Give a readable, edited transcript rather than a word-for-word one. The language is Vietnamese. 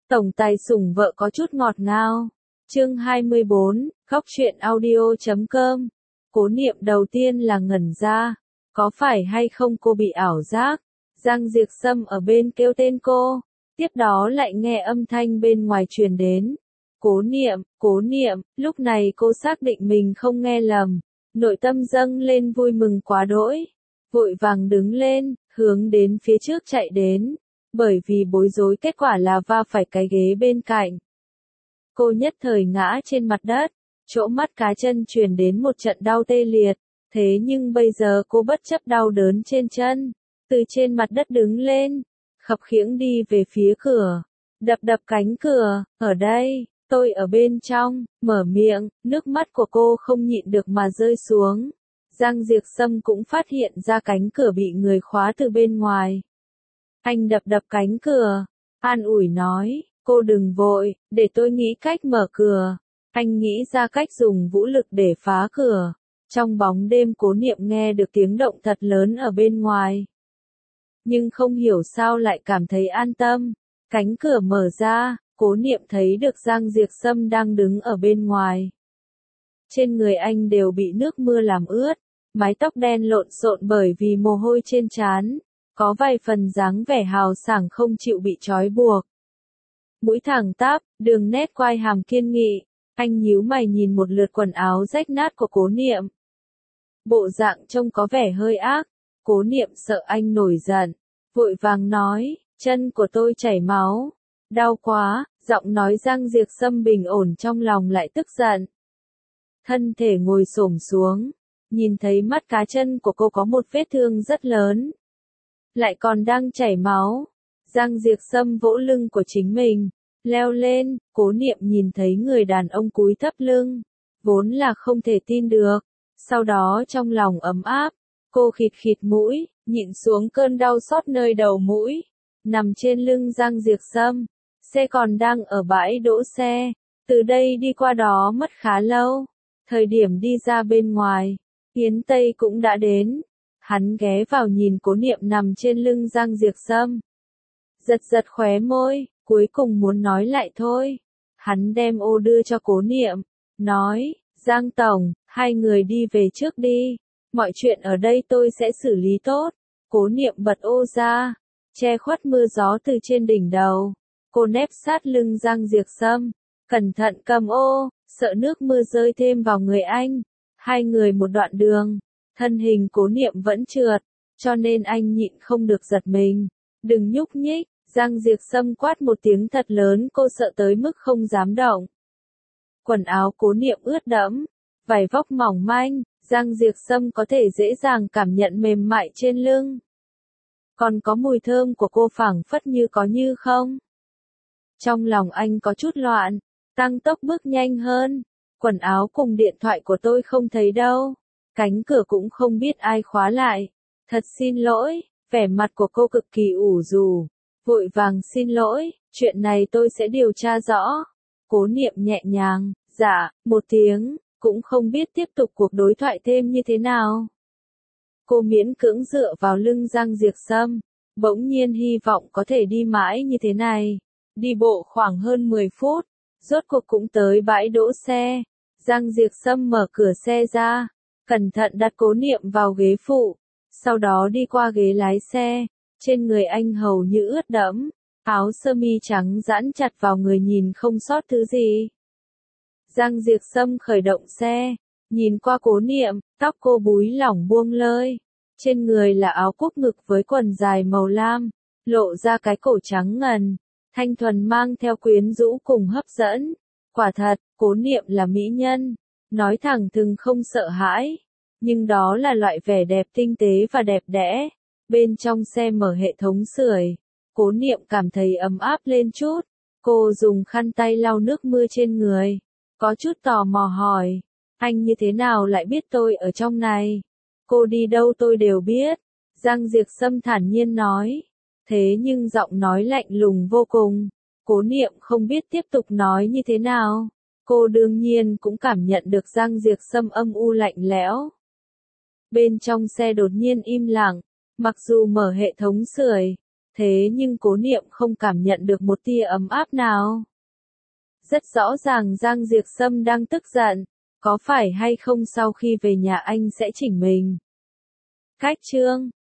Tổng tài sủng vợ có chút ngọt ngào. Chương 24, khóc chuyện audio.com. Cố Niệm đầu tiên là ngẩn ra, có phải hay không cô bị ảo giác? Giang Diệp Sâm ở bên kêu tên cô, tiếp đó lại nghe âm thanh bên ngoài truyền đến. Cố Niệm, lúc này cô xác định mình không nghe lầm, nội tâm dâng lên vui mừng quá đỗi, vội vàng đứng lên, hướng đến phía trước chạy đến, bởi vì bối rối kết quả là va phải cái ghế bên cạnh. Cô nhất thời ngã trên mặt đất, chỗ mắt cá chân truyền đến một trận đau tê liệt, thế nhưng bây giờ cô bất chấp đau đớn trên chân, từ trên mặt đất đứng lên, khập khiễng đi về phía cửa, đập cánh cửa, ở đây, tôi ở bên trong, mở miệng, nước mắt của cô không nhịn được mà rơi xuống. Giang Diệp Sâm cũng phát hiện ra cánh cửa bị người khóa từ bên ngoài. Anh đập cánh cửa, an ủi nói, cô đừng vội, để tôi nghĩ cách mở cửa. Anh nghĩ ra cách dùng vũ lực để phá cửa. Trong bóng đêm Cố Niệm nghe được tiếng động thật lớn ở bên ngoài. Nhưng không hiểu sao lại cảm thấy an tâm. Cánh cửa mở ra, Cố Niệm thấy được Giang Diệp Sâm đang đứng ở bên ngoài. Trên người anh đều bị nước mưa làm ướt, mái tóc đen lộn xộn bởi vì mồ hôi trên trán, có vài phần dáng vẻ hào sảng không chịu bị trói buộc. Mũi thẳng tắp, đường nét quai hàm kiên nghị, anh nhíu mày nhìn một lượt quần áo rách nát của Cố Niệm. Bộ dạng trông có vẻ hơi ác, Cố Niệm sợ anh nổi giận, vội vàng nói, chân của tôi chảy máu, đau quá, giọng nói Giang Diệp Sâm bình ổn trong lòng lại tức giận. Thân thể ngồi xổm xuống, nhìn thấy mắt cá chân của cô có một vết thương rất lớn, lại còn đang chảy máu. Giang Diệp Sâm vỗ lưng của chính mình, leo lên, Cố Niệm nhìn thấy người đàn ông cúi thấp lưng, vốn là không thể tin được, sau đó trong lòng ấm áp, cô khịt mũi, nhịn xuống cơn đau xót nơi đầu mũi, nằm trên lưng Giang Diệp Sâm, xe còn đang ở bãi đỗ xe, từ đây đi qua đó mất khá lâu, thời điểm đi ra bên ngoài, Yến Tây cũng đã đến, hắn ghé vào nhìn Cố Niệm nằm trên lưng Giang Diệp Sâm. Giật khóe môi, cuối cùng muốn nói lại thôi. Hắn đem ô đưa cho Cố Niệm, nói, Giang Tổng, hai người đi về trước đi, mọi chuyện ở đây tôi sẽ xử lý tốt. Cố Niệm bật ô ra, che khuất mưa gió từ trên đỉnh đầu. Cô nép sát lưng Giang Diệp Sâm, cẩn thận cầm ô, sợ nước mưa rơi thêm vào người anh. Hai người một đoạn đường, thân hình Cố Niệm vẫn trượt, cho nên anh nhịn không được giật mình. Đừng nhúc nhích, Giang Diệp Sâm quát một tiếng thật lớn, cô sợ tới mức không dám động. Quần áo Cố Niệm ướt đẫm, vải vóc mỏng manh, Giang Diệp Sâm có thể dễ dàng cảm nhận mềm mại trên lưng. Còn có mùi thơm của cô phảng phất như có như không. Trong lòng anh có chút loạn, tăng tốc bước nhanh hơn. Quần áo cùng điện thoại của tôi không thấy đâu. Cánh cửa cũng không biết ai khóa lại. Thật xin lỗi, vẻ mặt của cô cực kỳ ủ rũ. Vội vàng xin lỗi, chuyện này tôi sẽ điều tra rõ. Cố Niệm nhẹ nhàng, dạ, một tiếng, cũng không biết tiếp tục cuộc đối thoại thêm như thế nào. Cô miễn cưỡng dựa vào lưng Giang Diệp Sâm, bỗng nhiên hy vọng có thể đi mãi như thế này. Đi bộ khoảng hơn 10 phút, rốt cuộc cũng tới bãi đỗ xe. Giang Diệp Sâm mở cửa xe ra, cẩn thận đặt Cố Niệm vào ghế phụ, sau đó đi qua ghế lái xe. Trên người anh hầu như ướt đẫm, áo sơ mi trắng giãn chặt vào người nhìn không sót thứ gì. Giang Diệp Sâm khởi động xe, nhìn qua Cố Niệm, tóc cô búi lỏng buông lơi. Trên người là áo cúc ngực với quần dài màu lam, lộ ra cái cổ trắng ngần, thanh thuần mang theo quyến rũ cùng hấp dẫn. Quả thật, Cố Niệm là mỹ nhân, nói thẳng thừng không sợ hãi, nhưng đó là loại vẻ đẹp tinh tế và đẹp đẽ. Bên trong xe mở hệ thống sưởi, Cố Niệm cảm thấy ấm áp lên chút. Cô dùng khăn tay lau nước mưa trên người, có chút tò mò hỏi, anh như thế nào lại biết tôi ở trong này? Cô đi đâu tôi đều biết. Giang Diệp Sâm thản nhiên nói, thế nhưng giọng nói lạnh lùng vô cùng. Cố Niệm không biết tiếp tục nói như thế nào. Cô đương nhiên cũng cảm nhận được Giang Diệp Sâm âm u lạnh lẽo. Bên trong xe đột nhiên im lặng. Mặc dù mở hệ thống sưởi, Thế nhưng Cố Niệm không cảm nhận được một tia ấm áp nào. Rất rõ ràng Giang Diệp Sâm đang tức giận, có phải hay không sau khi về nhà anh sẽ chỉnh mình. Khách trương